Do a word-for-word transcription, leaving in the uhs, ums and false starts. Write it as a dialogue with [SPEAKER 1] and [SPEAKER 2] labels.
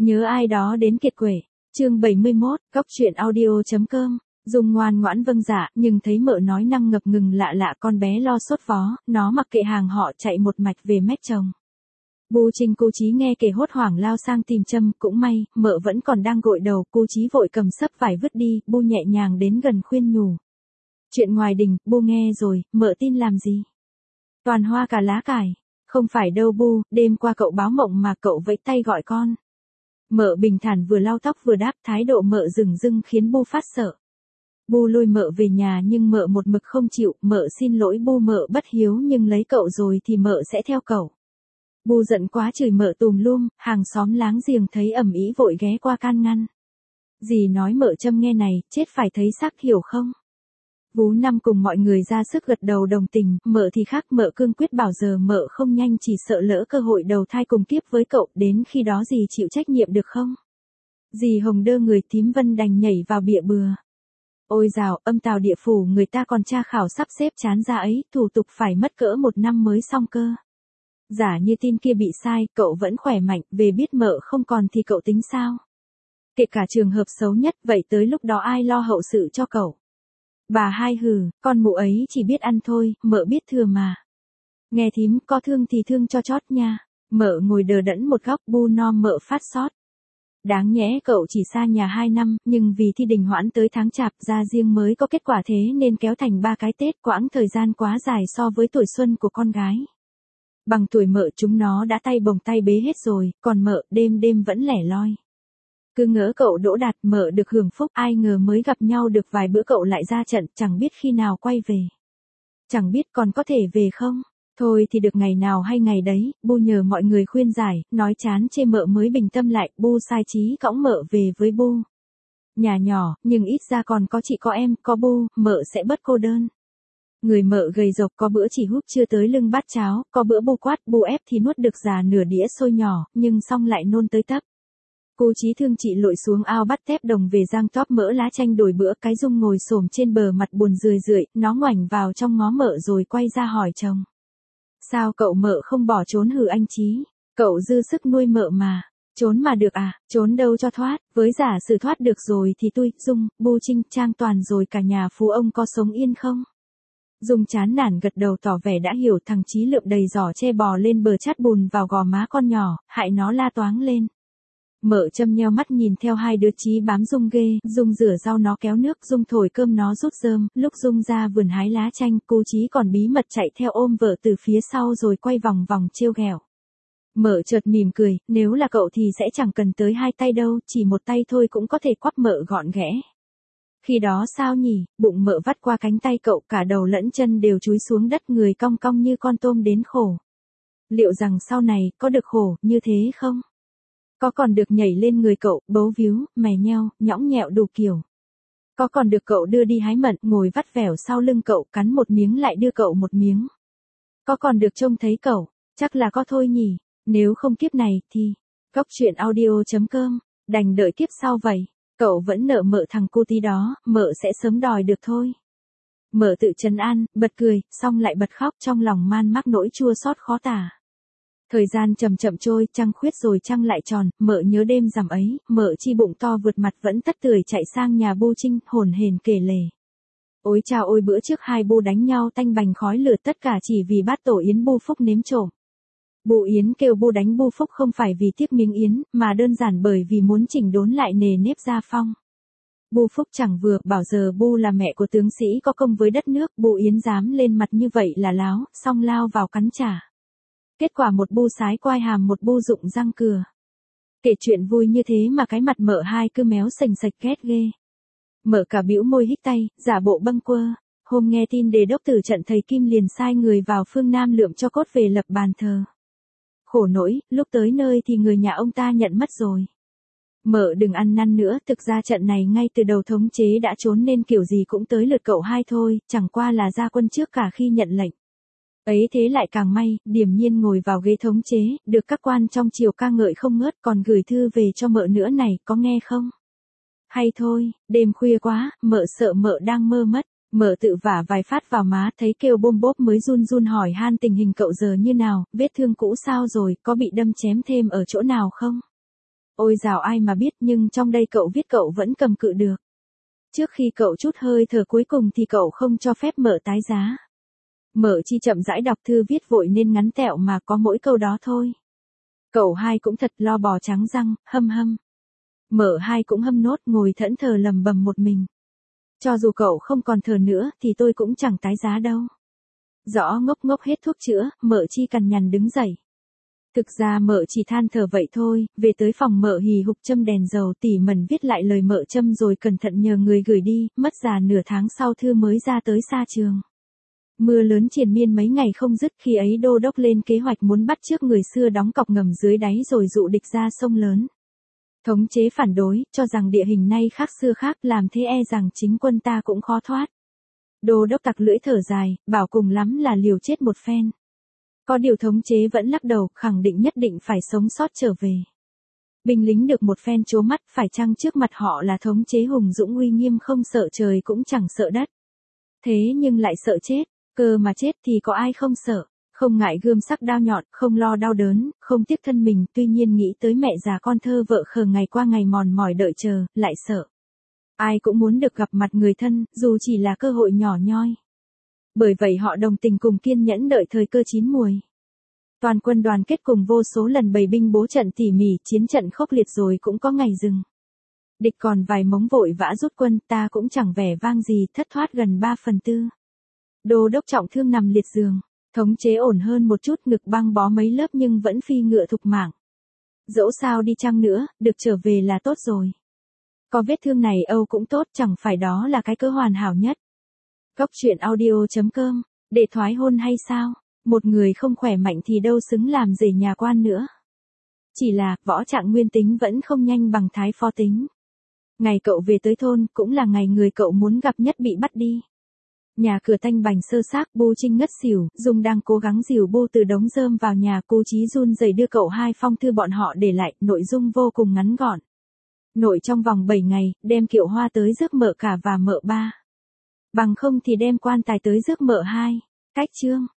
[SPEAKER 1] Nhớ ai đó đến kiệt quệ. Chương bảy mươi mốt, góc truyện audio.com. Dung ngoan ngoãn vâng dạ, nhưng thấy mợ nói năng ngập ngừng lạ lạ, con bé lo sốt vó, nó mặc kệ hàng họ chạy một mạch về mép chồng. Bu Trinh cô Chí nghe kể hốt hoảng lao sang tìm châm, cũng may, mợ vẫn còn đang gội đầu, cô Chí vội cầm sấp vải vứt đi, Bu nhẹ nhàng đến gần khuyên nhủ. Chuyện ngoài đình, Bu nghe rồi, mợ tin làm gì? Toàn hoa cả lá cải. Không phải đâu Bu, đêm qua cậu báo mộng mà cậu vẫy tay gọi con. Mợ bình thản vừa lau tóc vừa đáp, thái độ mợ rừng rưng khiến Bu phát sợ. Bu lôi mợ về nhà nhưng mợ một mực không chịu, mợ xin lỗi Bu, mợ bất hiếu nhưng lấy cậu rồi thì mợ sẽ theo cậu. Bu giận quá chửi mợ tùm lum, hàng xóm láng giềng thấy ầm ĩ vội ghé qua can ngăn. Dì nói mợ châm nghe này, chết phải thấy xác hiểu không? Vú Năm cùng mọi người ra sức gật đầu đồng tình, mợ thì khác, mợ cương quyết bảo giờ mợ không nhanh chỉ sợ lỡ cơ hội đầu thai cùng kiếp với cậu, đến khi đó dì chịu trách nhiệm được không? Dì Hồng đơ người, Thím Vân đành nhảy vào bịa bừa. Ôi dào, âm tào địa phủ người ta còn tra khảo sắp xếp chán ra ấy, thủ tục phải mất cỡ một năm mới xong cơ. Giả như tin kia bị sai, cậu vẫn khỏe mạnh, về biết mợ không còn thì cậu tính sao? Kể cả trường hợp xấu nhất, vậy tới lúc đó ai lo hậu sự cho cậu? Bà hai hừ, con mụ ấy chỉ biết ăn thôi, mợ biết thừa mà. Nghe thím, có thương thì thương cho chót nha. Mợ ngồi đờ đẫn một góc, Bu no mợ phát sót. Đáng nhẽ cậu chỉ xa nhà hai năm, nhưng vì thi đình hoãn tới tháng chạp ra riêng mới có kết quả thế nên kéo thành ba cái Tết, quãng thời gian quá dài so với tuổi xuân của con gái. Bằng tuổi mợ chúng nó đã tay bồng tay bế hết rồi, còn mợ đêm đêm vẫn lẻ loi. Cứ ngỡ cậu đỗ đạt, mợ được hưởng phúc, ai ngờ mới gặp nhau được vài bữa cậu lại ra trận, chẳng biết khi nào quay về. Chẳng biết còn có thể về không? Thôi thì được ngày nào hay ngày đấy, Bu nhờ mọi người khuyên giải, nói chán chê mợ mới bình tâm lại, Bu sai chí cõng mợ về với Bu. Nhà nhỏ, nhưng ít ra còn có chị có em, có Bu, mợ sẽ bớt cô đơn. Người mợ gầy rộc, có bữa chỉ húp chưa tới lưng bát cháo, có bữa Bu quát, Bu ép thì nuốt được già nửa đĩa xôi nhỏ, nhưng xong lại nôn tới tấp. Cô Chí thương chị lội xuống ao bắt tép đồng về rang tóp mỡ lá chanh đổi bữa, cái Dung ngồi xổm trên bờ mặt buồn rười rượi, nó ngoảnh vào trong ngó mợ rồi quay ra hỏi chồng. Sao cậu mợ không bỏ trốn hừ anh Chí? Cậu dư sức nuôi mợ mà. Trốn mà được à, trốn đâu cho thoát, với giả sử thoát được rồi thì tôi, Dung, Bu Trinh, Trang Toàn rồi cả nhà phú ông có sống yên không? Dung chán nản gật đầu tỏ vẻ đã hiểu, thằng Chí lượm đầy giỏ che bò lên bờ chát bùn vào gò má con nhỏ, hại nó la toáng lên. Mợ châm nheo mắt nhìn theo hai đứa Chí bám Dung ghê, Dung rửa rau nó kéo nước, Dung thổi cơm nó rút rơm, lúc Dung ra vườn hái lá chanh, cô Chí còn bí mật chạy theo ôm vợ từ phía sau rồi quay vòng vòng trêu ghẹo. Mợ chợt mỉm cười, nếu là cậu thì sẽ chẳng cần tới hai tay đâu, chỉ một tay thôi cũng có thể quắp mợ gọn ghẽ. Khi đó sao nhỉ, bụng mợ vắt qua cánh tay cậu, cả đầu lẫn chân đều chúi xuống đất, người cong cong như con tôm đến khổ. Liệu rằng sau này, có được khổ như thế không? Có còn được nhảy lên người cậu, bấu víu, mè nheo, nhõng nhẹo đủ kiểu. Có còn được cậu đưa đi hái mận, ngồi vắt vẻo sau lưng cậu, cắn một miếng lại đưa cậu một miếng. Có còn được trông thấy cậu, chắc là có thôi nhỉ, nếu không kiếp này thì, góc truyện audio.com, đành đợi kiếp sau vậy, cậu vẫn nợ mợ thằng cô tí đó, mợ sẽ sớm đòi được thôi. Mợ tự trấn an, bật cười, xong lại bật khóc, trong lòng man mác nỗi chua xót khó tả. Thời gian chậm chậm trôi, trăng khuyết rồi trăng lại tròn, mợ nhớ đêm rằm ấy, mợ chi bụng to vượt mặt vẫn tất tưởi chạy sang nhà Bu Trinh, hồn hển kể lể. Ôi chao ôi, bữa trước hai Bu đánh nhau tanh bành khói lửa, tất cả chỉ vì bát tổ yến Bu Phúc nếm trộm. Bu Yến kêu Bu đánh Bu Phúc không phải vì tiếc miếng yến, mà đơn giản bởi vì muốn chỉnh đốn lại nề nếp gia phong. Bu Phúc chẳng vừa, bảo giờ Bu là mẹ của tướng sĩ có công với đất nước, Bu Yến dám lên mặt như vậy là láo, xong lao vào cắn trả. Kết quả một Bu sái quai hàm, một Bu rụng răng cừa. Kể chuyện vui như thế mà cái mặt mợ hai cứ méo sành sạch ghét ghê. Mợ cả bĩu môi hích tay, giả bộ bâng quơ. Hôm nghe tin đề đốc tử trận, thầy Kim liền sai người vào phương Nam lượm cho cốt về lập bàn thờ. Khổ nỗi, lúc tới nơi thì người nhà ông ta nhận mất rồi. Mợ đừng ăn năn nữa, thực ra trận này ngay từ đầu thống chế đã trốn nên kiểu gì cũng tới lượt cậu hai thôi, chẳng qua là ra quân trước cả khi nhận lệnh. Ấy thế lại càng may, điềm nhiên ngồi vào ghế thống chế, được các quan trong triều ca ngợi không ngớt, còn gửi thư về cho mợ nữa này, có nghe không? Hay thôi, đêm khuya quá, mợ sợ mợ đang mơ mất, mợ tự vả vài phát vào má, thấy kêu bôm bốp mới run run hỏi han tình hình cậu giờ như nào, vết thương cũ sao rồi, có bị đâm chém thêm ở chỗ nào không? Ôi dào ai mà biết, nhưng trong đây cậu viết cậu vẫn cầm cự được. Trước khi cậu trút hơi thở cuối cùng thì cậu không cho phép Mợ tái giá. Mợ Chi chậm rãi đọc thư viết vội nên ngắn tẹo mà có mỗi câu đó thôi. Cậu hai cũng thật lo bò trắng răng, hâm hâm. Mợ hai cũng hâm nốt ngồi thẫn thờ lầm bầm một mình. Cho dù cậu không còn thờ nữa thì tôi cũng chẳng tái giá đâu. Rõ ngốc ngốc hết thuốc chữa, Mợ Chi cằn nhằn đứng dậy. Thực ra Mợ chỉ than thở vậy thôi, về tới phòng Mợ hì hục châm đèn dầu tỉ mẩn viết lại lời Mợ châm rồi cẩn thận nhờ người gửi đi, mất già nửa tháng sau thư mới ra tới xa trường. Mưa lớn triền miên mấy ngày không dứt, khi ấy đô đốc lên kế hoạch muốn bắt chước người xưa đóng cọc ngầm dưới đáy rồi dụ địch ra sông lớn. Thống chế phản đối, cho rằng địa hình nay khác xưa khác, làm thế e rằng chính quân ta cũng khó thoát. Đô đốc tặc lưỡi thở dài, bảo cùng lắm là liều chết một phen. Có điều thống chế vẫn lắc đầu, khẳng định nhất định phải sống sót trở về. Binh lính được một phen trố mắt, phải chăng trước mặt họ là thống chế hùng dũng uy nghiêm không sợ trời cũng chẳng sợ đất. Thế nhưng lại sợ chết, cơ mà chết thì có ai không sợ, không ngại gươm sắc đao nhọn, không lo đau đớn, không tiếc thân mình, tuy nhiên nghĩ tới mẹ già con thơ vợ khờ ngày qua ngày mòn mỏi đợi chờ, lại sợ. Ai cũng muốn được gặp mặt người thân, dù chỉ là cơ hội nhỏ nhoi. Bởi vậy họ đồng tình cùng kiên nhẫn đợi thời cơ chín muồi. Toàn quân đoàn kết cùng vô số lần bày binh bố trận tỉ mỉ, chiến trận khốc liệt rồi cũng có ngày dừng. Địch còn vài mống vội vã rút quân, ta cũng chẳng vẻ vang gì, thất thoát gần ba phần tư. Đô đốc trọng thương nằm liệt giường, thống chế ổn hơn một chút, ngực băng bó mấy lớp nhưng vẫn phi ngựa thục mạng. Dẫu sao đi chăng nữa, được trở về là tốt rồi. Có vết thương này âu cũng tốt, chẳng phải đó là cái cớ hoàn hảo nhất. Góc truyện audio chấm com, để thoái hôn hay sao? Một người không khỏe mạnh thì đâu xứng làm rể nhà quan nữa. Chỉ là, võ trạng nguyên tính vẫn không nhanh bằng thái phó tính. Ngày cậu về tới thôn, cũng là ngày người cậu muốn gặp nhất bị bắt đi. Nhà cửa tanh bành sơ xác, Bu Trinh ngất xỉu, Dung đang cố gắng dìu Bu từ đống rơm vào nhà, cô Chí run rẩy đưa cậu hai phong thư bọn họ để lại, nội dung vô cùng ngắn gọn. Nội trong vòng bảy ngày, đem kiệu hoa tới rước Mợ cả và Mợ ba. Bằng không thì đem quan tài tới rước Mợ hai. Cách chương.